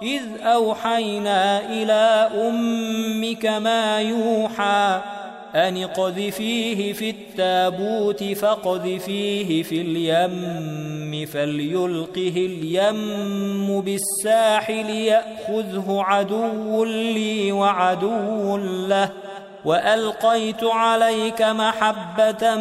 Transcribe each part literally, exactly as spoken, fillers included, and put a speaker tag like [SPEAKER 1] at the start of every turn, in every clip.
[SPEAKER 1] إذ أوحينا إلى أمك ما يوحى أن اقذفيه في التابوت فاقذفيه في اليم فليلقه اليم بالساحل يأخذه عدو لي وعدو له وألقيت عليك محبة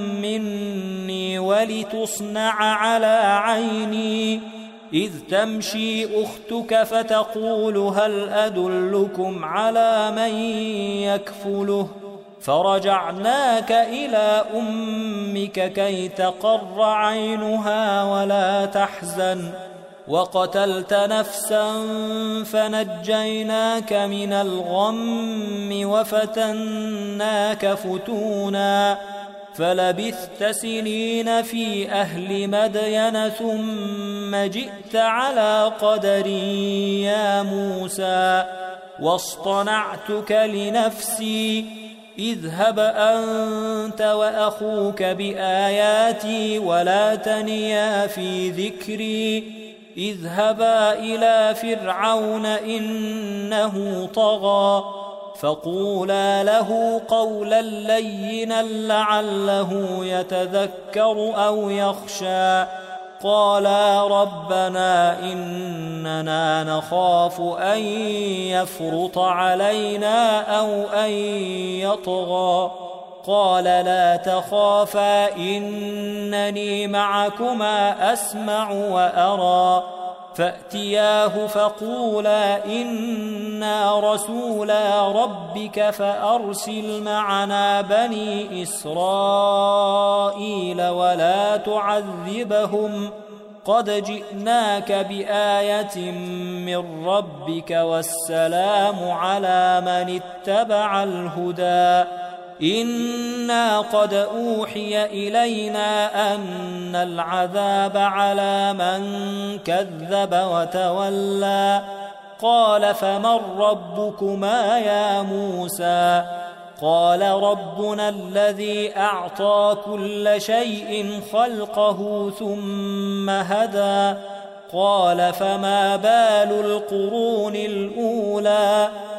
[SPEAKER 1] مني ولتصنع على عيني إذ تمشي أختك فتقول هل أدلكم على من يكفله فرجعناك إلى أمك كي تقر عينها ولا تحزن وقتلت نفسا فنجيناك من الغم وفتناك فتونا فلبثت سنين في أهل مدين ثم جئت على قدر يا موسى واصطنعتك لنفسي اذهب أنت وأخوك بآياتي ولا تنيا في ذكري اذهبا إلى فرعون إنه طغى فقولا له قولا لينا لعله يتذكر أو يخشى قالا ربنا إننا نخاف أن يفرط علينا أو أن يطغى قال لا تخافا إنني معكما أسمع وأرى فأتياه فقولا إنا رسولا ربك فأرسل معنا بني إسرائيل ولا تعذبهم قد جئناك بآية من ربك والسلام على من اتبع الهدى إنا قد أوحي إلينا أن العذاب على من كذب وتولى قال فمن ربكما يا موسى قال ربنا الذي أعطى كل شيء خلقه ثم هدى قال فما بال القرون الأولى